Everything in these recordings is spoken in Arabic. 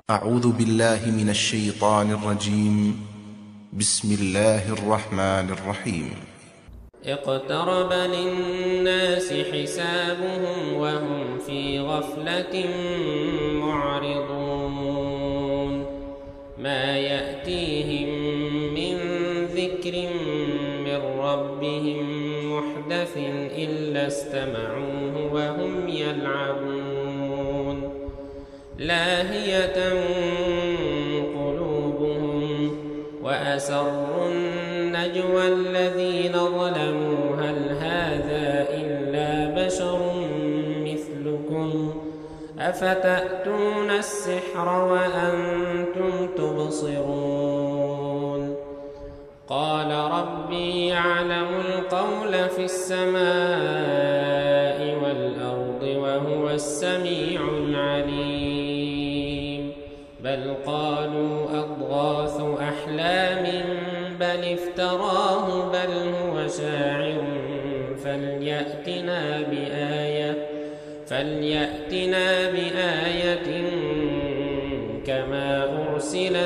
أعوذ بالله من الشيطان الرجيم. بسم الله الرحمن الرحيم. اقترب للناس حسابهم وهم في غفلة معرضون ما يأتيهم من ذكر من ربهم محدث إلا استمعوه وهم يلعبون لاهية قلوبهم وأسروا النجوى الذين ظلموا هل هذا إلا بشر مثلكم أفتأتون السحر وأنتم تبصرون قال ربي يعلم القول في السماء والأرض وهو السميع العليم بل قالوا أضغاث أحلام بل افتراه بل هو شاعر فليأتنا بآية كما أرسل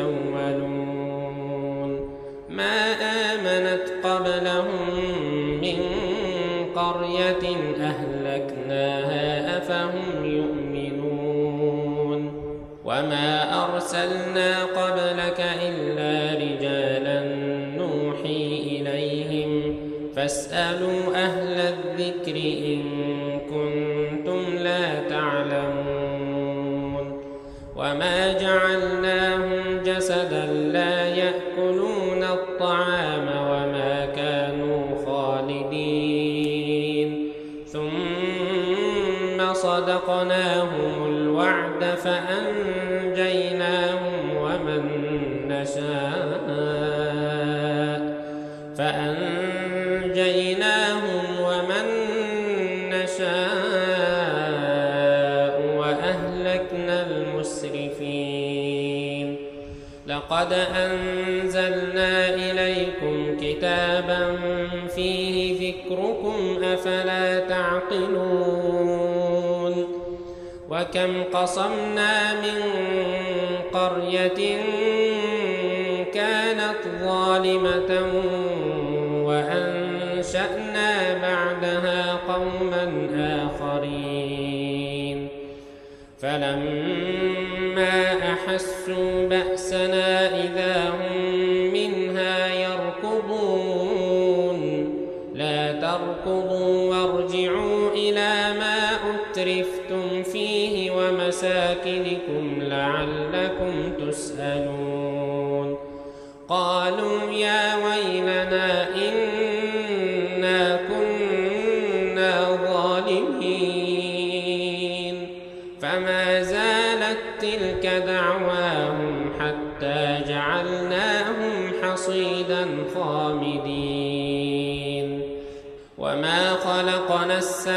الأولون ما آمنت قبلهم من قرية أهلكناها أفهم يؤمنون وما أرسلنا قبلك إلا رجالا نوحي إليهم فاسألوا أهل الذكر إن كنتم لا تعلمون وما جعلناهم جسدا لا يأكلون الطعام وما كانوا خالدين ثم صدقناهم الوعد فأنجيناهم ومن نشاء وأهلكنا المسرفين لقد أنزلنا إليكم كتابا فيه ذكركم أفلا تعقلون وكم قصمنا من قرية كانت ظالمة وأنشأنا بعدها قوما آخرين فلما أحسوا بأسنا إذا هم منها يركضون لا تركضوا وارجعوا إلى ما أترفتم فيه ومساكنكم لعلكم تسألون قالوا يا ويلنا إنا كنا ظالمين فما زالت تلك دعواهم حتى جعلناهم حصيدا خامدين وما خلقنا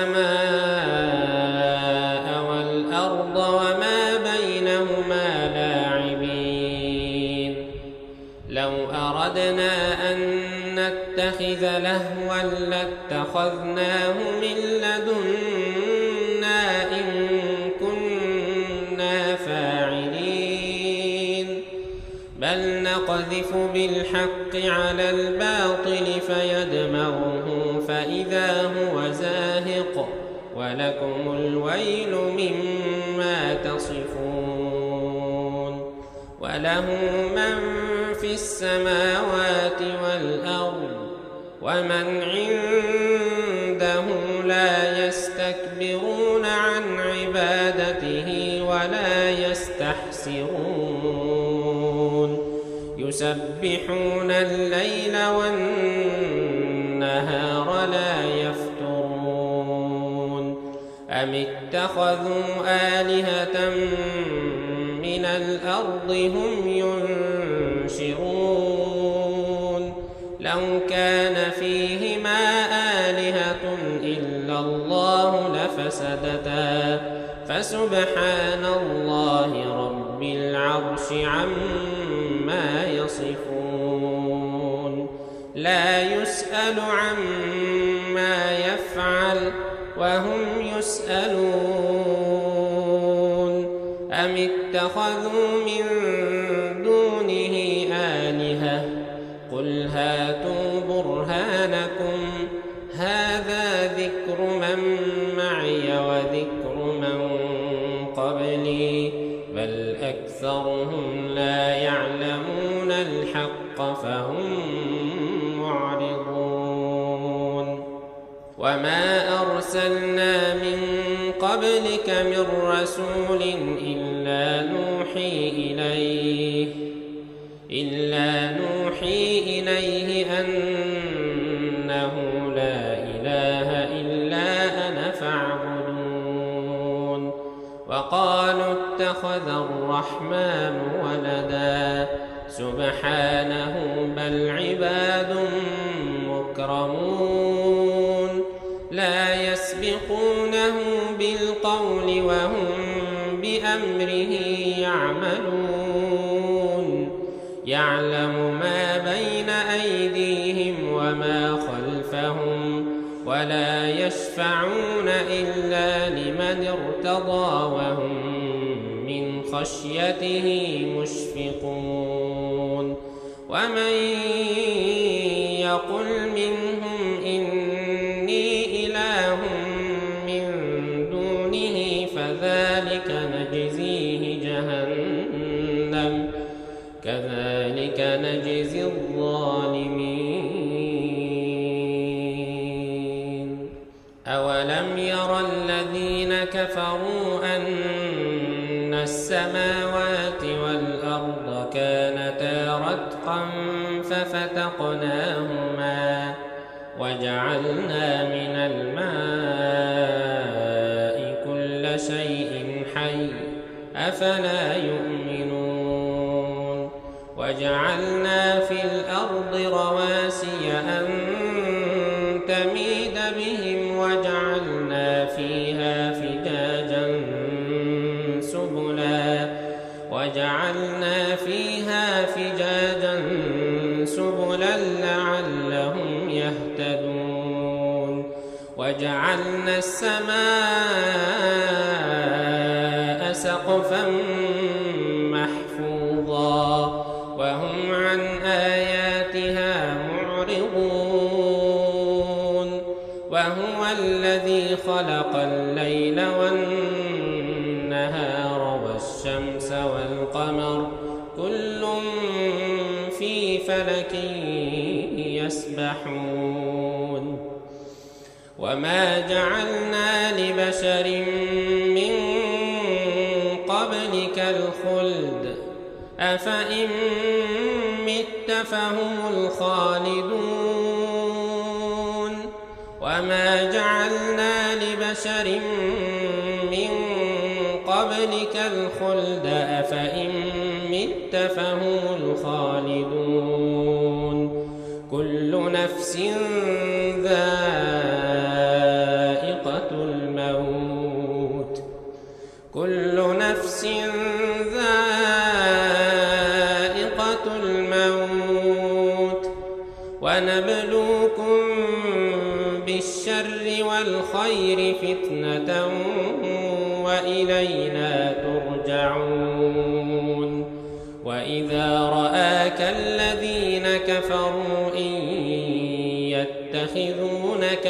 السماء والأرض وما بينهما لاعبين لو أردنا أن نتخذ لهوا لاتخذناه من لدنا إن كنا فاعلين بل نقذف بالحق على الباطل فيدمغه فإذا هو زاهق ولكم الويل مما تصفون وله من في السماوات والأرض ومن عنده لا يستكبرون عن عبادته ولا يستحسرون يسبحون الليل والنهار لا يفترون أم اتخذوا آلهة من الأرض هم ينشرون لو كان فيهما آلهة إلا الله لفسدتا فسبحان الله رب العرش عما يصفون لا يسأل عما يفعل وهم يسألون أم اتخذوا اتخذوا من دونه آلهة قل هاتوا برهانكم هذا ذكر من معي وذكر من قبلي بل أكثرهم لا يعلمون الحق فهم معرضون وما أرسلنا من قبلك من رسول إلا نوحي إليه أنه لا إله إلا أنا فاعبدون وقالوا اتخذ الرحمن ولدا سبحانه بل عباد مكرمون لا يسبقونه بالقول وهم بأمره يعملون يعلم ما بين أيديهم وما خلفهم ولا يشفعون إلا لمن ارتضى وهم من خشيته مشفقون ومن يقل منهم إني إله من دونه فذلك نجزيه جهنم كذلك نجزي الظالمين أولم يرى الذين كفروا أن السماوات والأرض كانتا رتقا ففتقناهما وجعلنا من الماء كل شيء حي أفلا يؤمنون وجعلنا في الأرض رواسي أن تميد بهم وجعلنا فيها فجاجا سبلا لعلهم يهتدون وجعلنا السماء سقفا محفوظا وهم عن آياتها معرضون وهو الذي خلق الليل والنهار والشمس والقمر كل في فلك يسبحون وما جعلنا لبشر من قبلك الخلد أفإن مت فهم الخالدون وما جعلنا لبشر من قبلك الخلد أفإن مت فهم الخالدون كل نفس ذائقة الموت كل نفس ذائقة الموت ونبلوكم بالشر والخير فتنة وإلينا ترجعون وإذا رآك الذين كفروا إن يتخذونك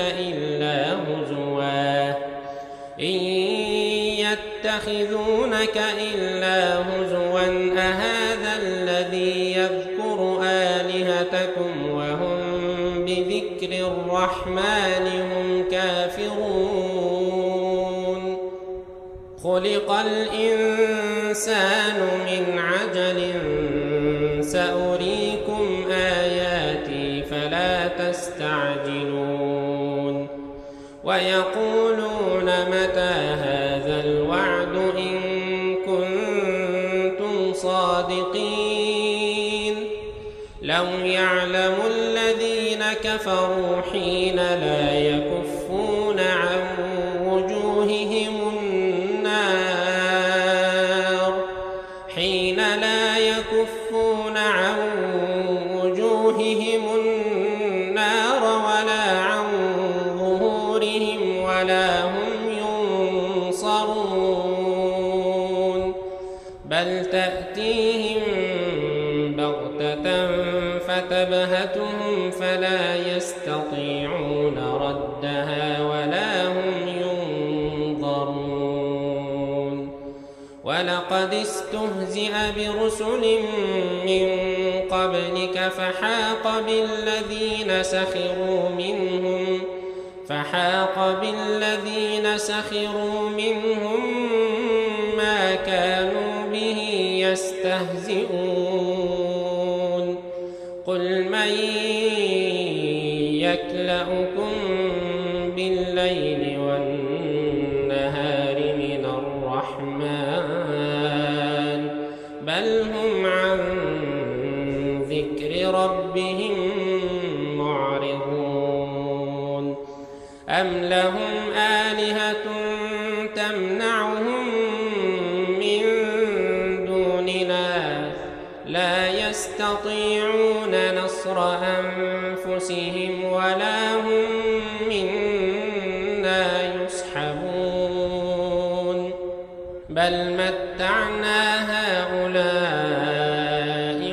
إلا هزوا أهذا الذي يذكر آلهتكم وهم بذكر الرحمن هم كافرون خلق الإنسان من عجل سأريكم آياتي فلا تستعجلون ويقولون متى هذا الوعد إن كنتم صادقين لو يعلم الذين كفروا حين لا يكفون عن وجوههم النار ولا عن ظهورهم ولا هم ينصرون بل تأتيهم بغتة فتبهتهم فلا يستطيعون ردها ولا هم ينظرون. ولقد استهزئ برسل من قبلك فحاق بالذين سخروا منهم ما كانوا به يستهزئون. قل من يكلؤكم بالليل والنهار من الرحمن بل هم عن ذكر ربهم معرضون. أم لهم آلهة تمنعهم من دوننا لا يستطيعون نصر أنفسهم ولا هم منا يسحبون. بل متعنا هؤلاء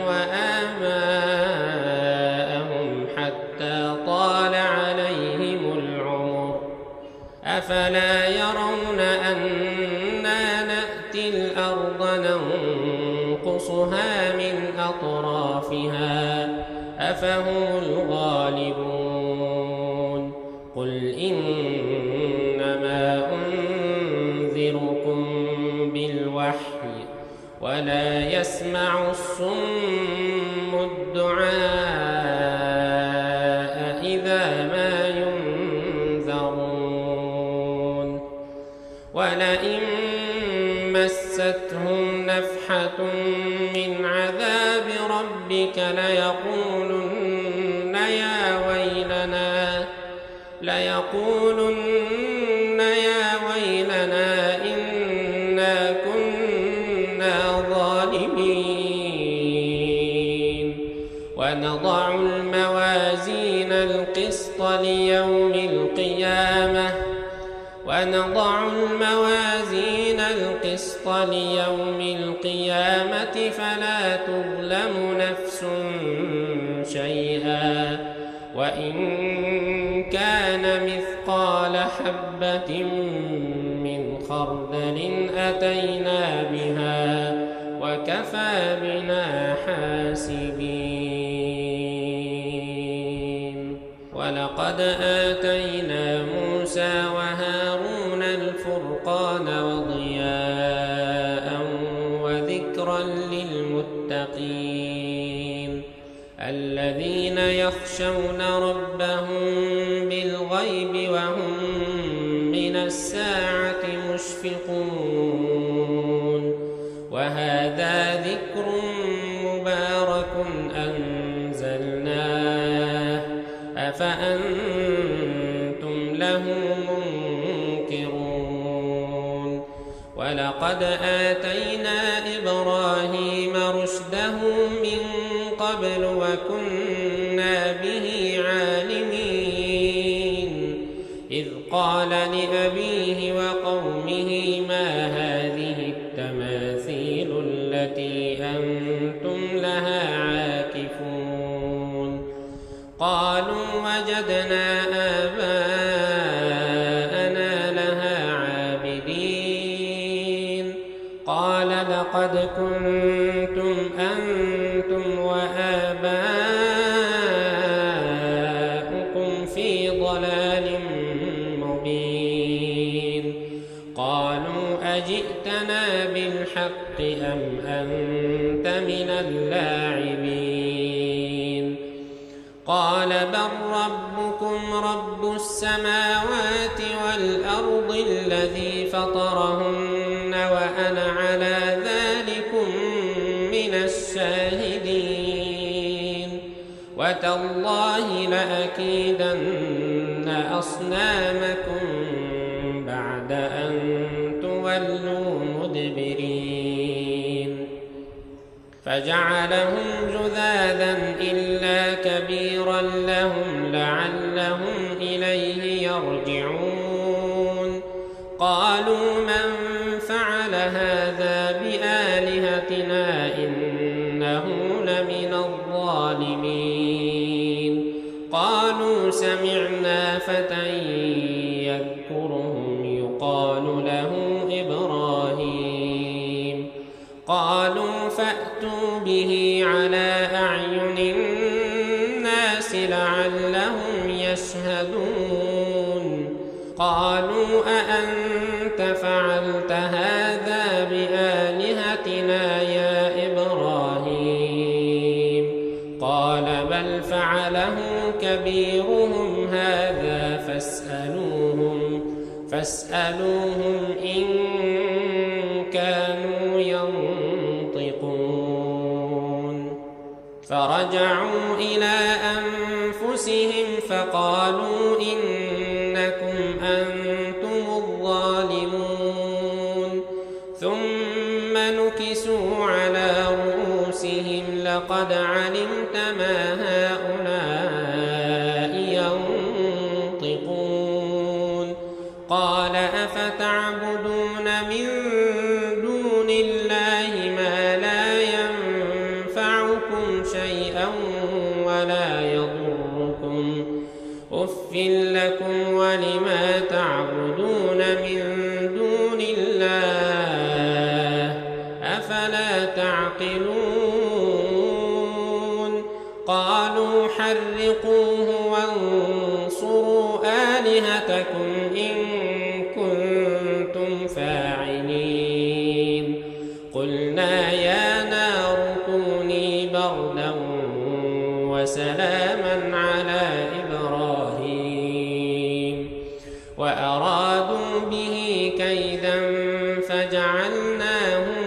وآباءهم حتى طال عليهم العمر أفلا يرون أنا نأتي الأرض ننقصها من أطرافها أفهم الغالبون. قل إنما أنذركم بالوحي ولا يسمع الصم الدعاء إذا ما ينذرون. ولئن مستهم نفحة من عذاب ربك ليقولن يا ويلنا إنا كنا ظالمين. ونضع الموازين القسط ليوم القيامة فلا تظلم نفس شيئا وإن كان مثقال حبة من خردل أتينا بها وكفى بنا حاسبين. ولقد آتينا موسى وهارون الفرقان وضياء وذكرا للمتقين الذين يخشون ربهم بالغيب وهم من الساعة مشفقون. وهذا ذكر مبارك أنزلناه أفأنتم له منكرون. ولقد آتينا إبراهيم رشده من قبل وكنا به عالمين. إذ قال لأبيه وقومه ما هذه التماثيل التي أنتم لها عاكفون. قالوا وجدنا آباءنا لها عابدين. قال لقد كنتم أنتم وآباؤكم في ضلال مبين. قالوا أجئتنا بالحق أم أنت من اللاعبين. قال بل ربكم رب السماوات والأرض الذي فطرهن وأنا على ذلكم من الشاهدين. وتالله لأكيدن أصنامكم بعد أن تولوا مدبرين. فجعلهم جذاذا إلا كبيرا لهم لعلهم إليه يرجعون. قالوا من فعل هذا بآلهتنا من الظالمين. قالوا سمعنا فتى يذكرهم يقال له إبراهيم. قالوا فأتوا به على أعين الناس لعلهم يشهدون. قالوا أأنت فعلت هذا بآلهتنا يا إبراهيم؟ قال بل فعله كبيرهم هذا فاسألوهم إن كانوا ينطقون. فرجعوا إلى أنفسهم فقالوا إنكم أنتم الظالمون. ثم نكسوا على رؤوسهم لقد علمت ما هؤلاء ينطقون. قال أفتعبدون من دون الله ما لا ينفعكم شيئا ولا يضركم أف لكم ولما تعبدون من دون الله أفلا تعقلون. قالوا حرقوه وانصروا آلهتكم إن كنتم فاعلين. قلنا يا نار كوني بردا وسلاما على إبراهيم. وأرادوا به كيدا فجعلناهم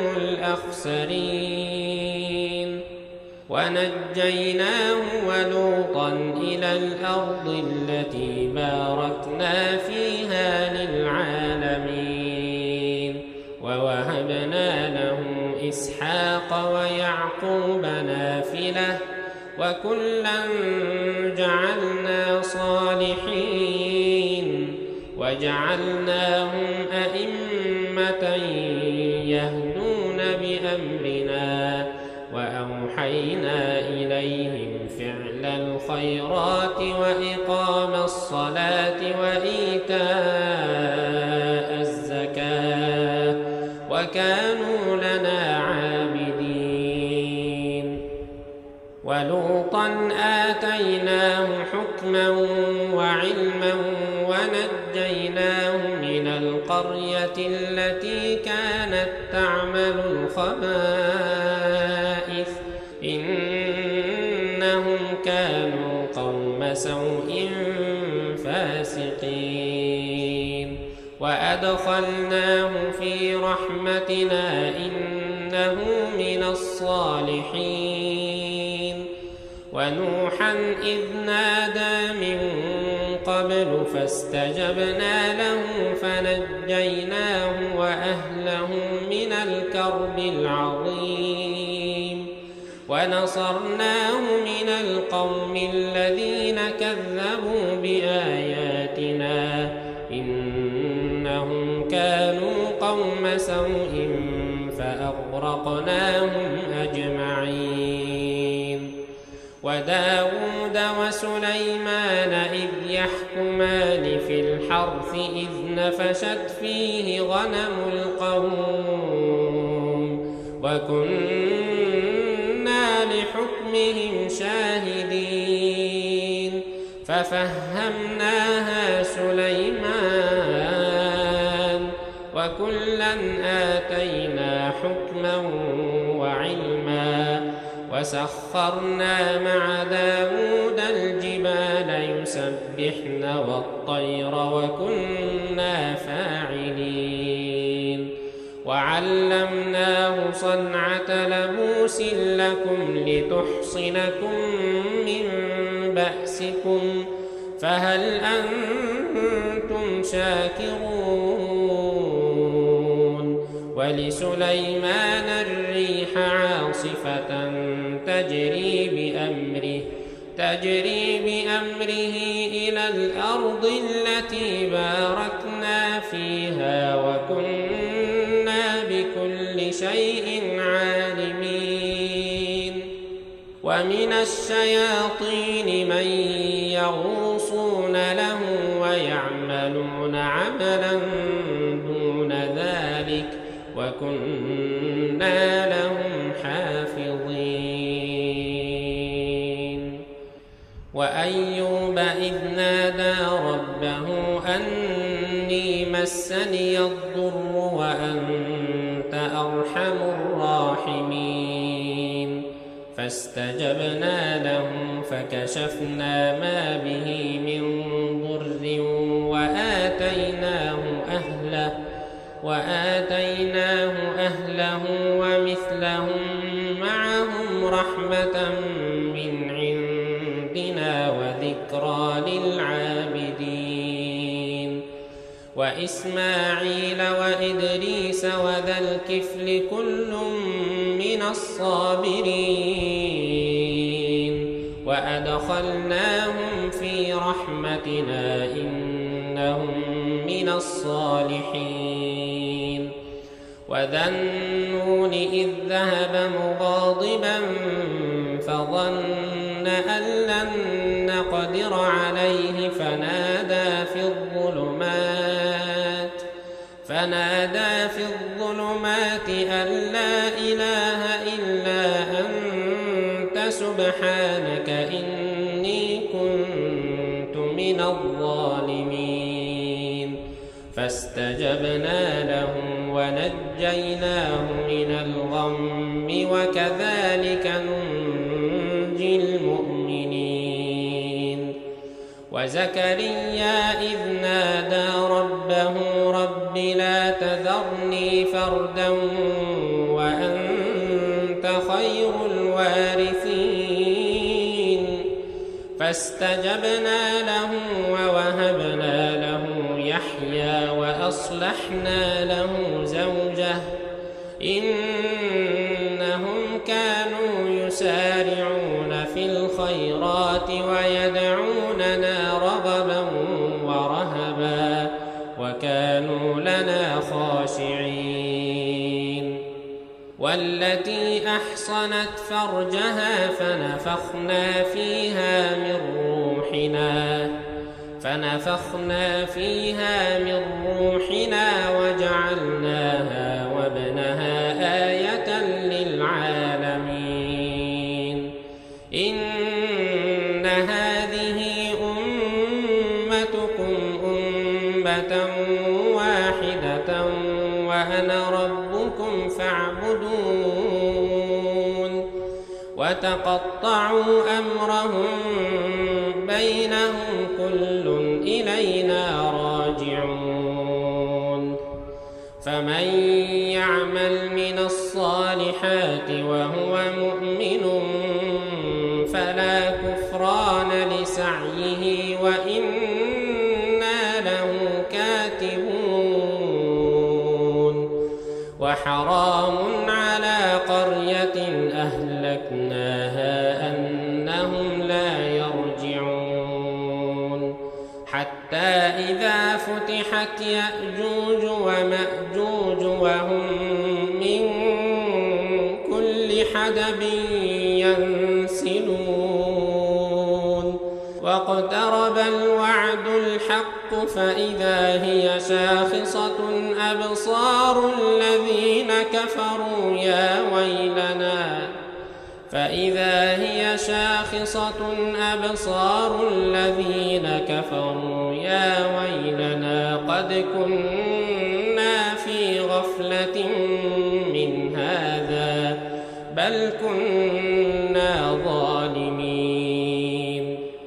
الأخسرين. ونجيناه ولوطا إلى الأرض التي باركنا فيها للعالمين. ووهبنا له إسحاق ويعقوب نافلة وكلا جعلنا صالحين. وجعلناهم أئمة يهدون بأمرنا وأوحينا إليهم فعل الخيرات وإقام الصلاة وإيتاء الزكاة وكانوا لنا عابدين. ولوطا آتيناه حكما وعلما ونجيناه من القرية التي كانت تعمل الخبائث إنهم كانوا قوم سوء فاسقين. وأدخلناه في رحمتنا إنه من الصالحين. ونوحا إذ نادى من قبل فاستجبنا له فنجيناه وأهله من الكرب العظيم. ونصرناه من القوم الذين كذبوا بآياتنا إنهم كانوا قوم سوء فأغرقناهم أجمعين. وداود وسليمان إذ يحكمان في الحرث إذ نفشت فيه غنم القوم وكنا لحكمهم شاهدين. ففهمناها سليمان وكلا آتينا حكما وعلما. وسخرنا مع داود الجبال يسبحن والطير وكنا فاعلين. وعلمناه صنعة لبوس لكم لتحصنكم من بأسكم فهل أنتم شاكرون. ولسليمان الريح عاصفة تجري بأمره إلى الأرض التي باركنا فيها وكنا بكل شيء عالمين. ومن الشياطين من يغوصون له ويعملون عملا دون ذلك وكنا لهم حافظين. وأيوب إذ نادى ربه أني مسني الضر وأنت أرحم الراحمين فاستجبنا له فكشفنا ما به من ضر وآتيناه أهله ومثلهم معهم رحمة من عندنا وذكرى للعابدين. وإسماعيل وإدريس وذا الكفل كل من الصابرين وأدخلناهم في رحمتنا إنهم من الصالحين. وذا النون إذ ذهب مغاضبا فظن أن لن نقدر عليه فنادى في الظلمات أن لا إله إلا أنت سبحانك إني كنت من الظالمين. فاستجبنا له ونجيناه من الغم وكذلك ننجي المؤمنين. وزكريا إذ نادى ربه رب لا تذرني فردا وأنت خير الوارثين فاستجبنا له ووهبنا له يحيى وأصلحنا له زوجه إنهم كانوا يسارعون في الخيرات ويدعوننا رغبا ورهبا وكانوا لنا خاشعين. والتي أحصنت فرجها فنفخنا فيها من روحنا وجعلناها وابنها آية للعالمين. إن هذه أمتكم أمة واحدة وأنا ربكم فاعبدون. وتقطعوا أمرهم بينهم كل إلينا راجعون. فمن يعمل من الصالحات وهو مؤمن فلا كفران لسعيه وإنا له كاتبون. وحرام على قرية أهلكناها أنهم لا يرجعون. حتى إذا فتحت يأجوج ومأجوج وهم من كل حدب ينسلون واقترب الوعد الحق فإذا هي شاخصة أبصار الذين كفروا يا ويلنا قد كنا في غفلة من هذا بل كنا ظالمين.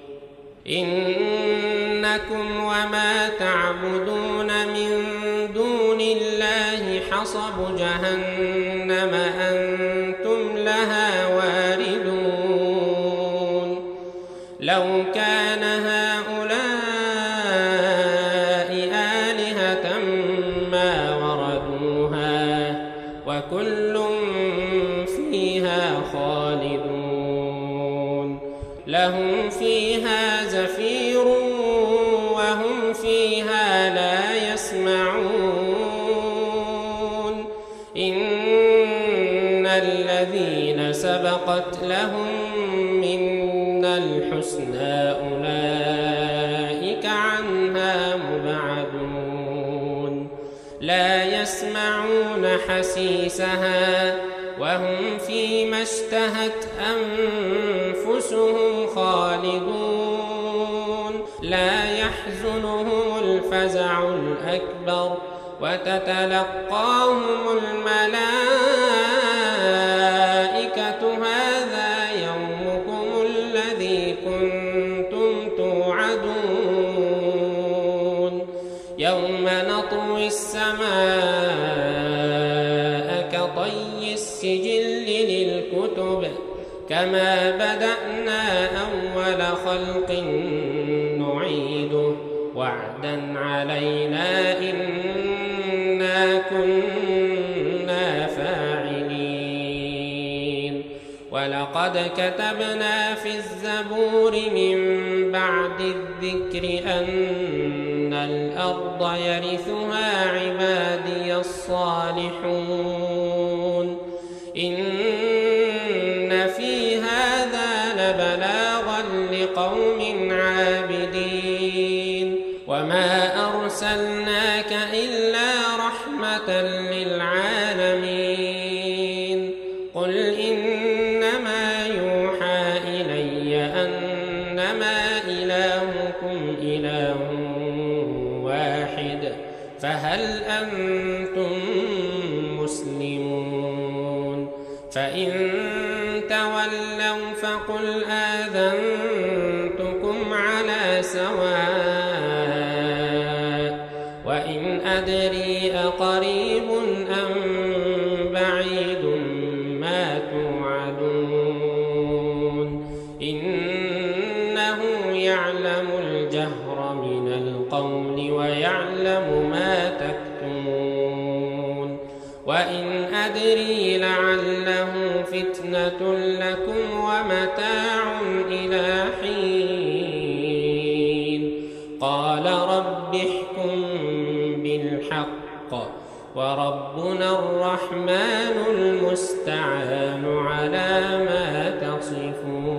إنكم وما تعبدون من دون الله حصب جهنم أنتم لها واردون. لو كان هؤلاء آلهة ما وردوها وكل فيها خالدون. لهم فيها زفير وهم فيها لا يسمعون. إن الذين سبقت لهم منا الحسنى أولئك عنها مبعدون لا يسمعون حسيسها وهم فيما اشتهت أنفسهم خالدون لا يحزنهم الفزع الأكبر وتتلقاهم الملائكة هذا يومكم الذي كنتم توعدون يوم نطوي السماء كطي السجل للكتب كما بدأنا أول خلق نعيده وعدا علينا إنا كنا فاعلين ولقد كتبنا في الزبور من بعد الذكر أن الأرض يرثها عبادي الصالحون إن في هذا لبلاغا لقوم عابدين وما أرسلناك إلا رحمة للعالمين قل إنما يوحى إلي أنما إلهكم إله واحد فهل أنتم مسلمون فإن تولوا فقل آذنتكم على سواء وإن أدري أقريب أم بعيد ما توعدون إنه يعلم الجهر من القول ويعلم ما تكتمون وإن أدري لعله فتنة لكم ومتاع إلى حين قال رب احكم بالحق وربنا الرحمن المستعان على ما تصفون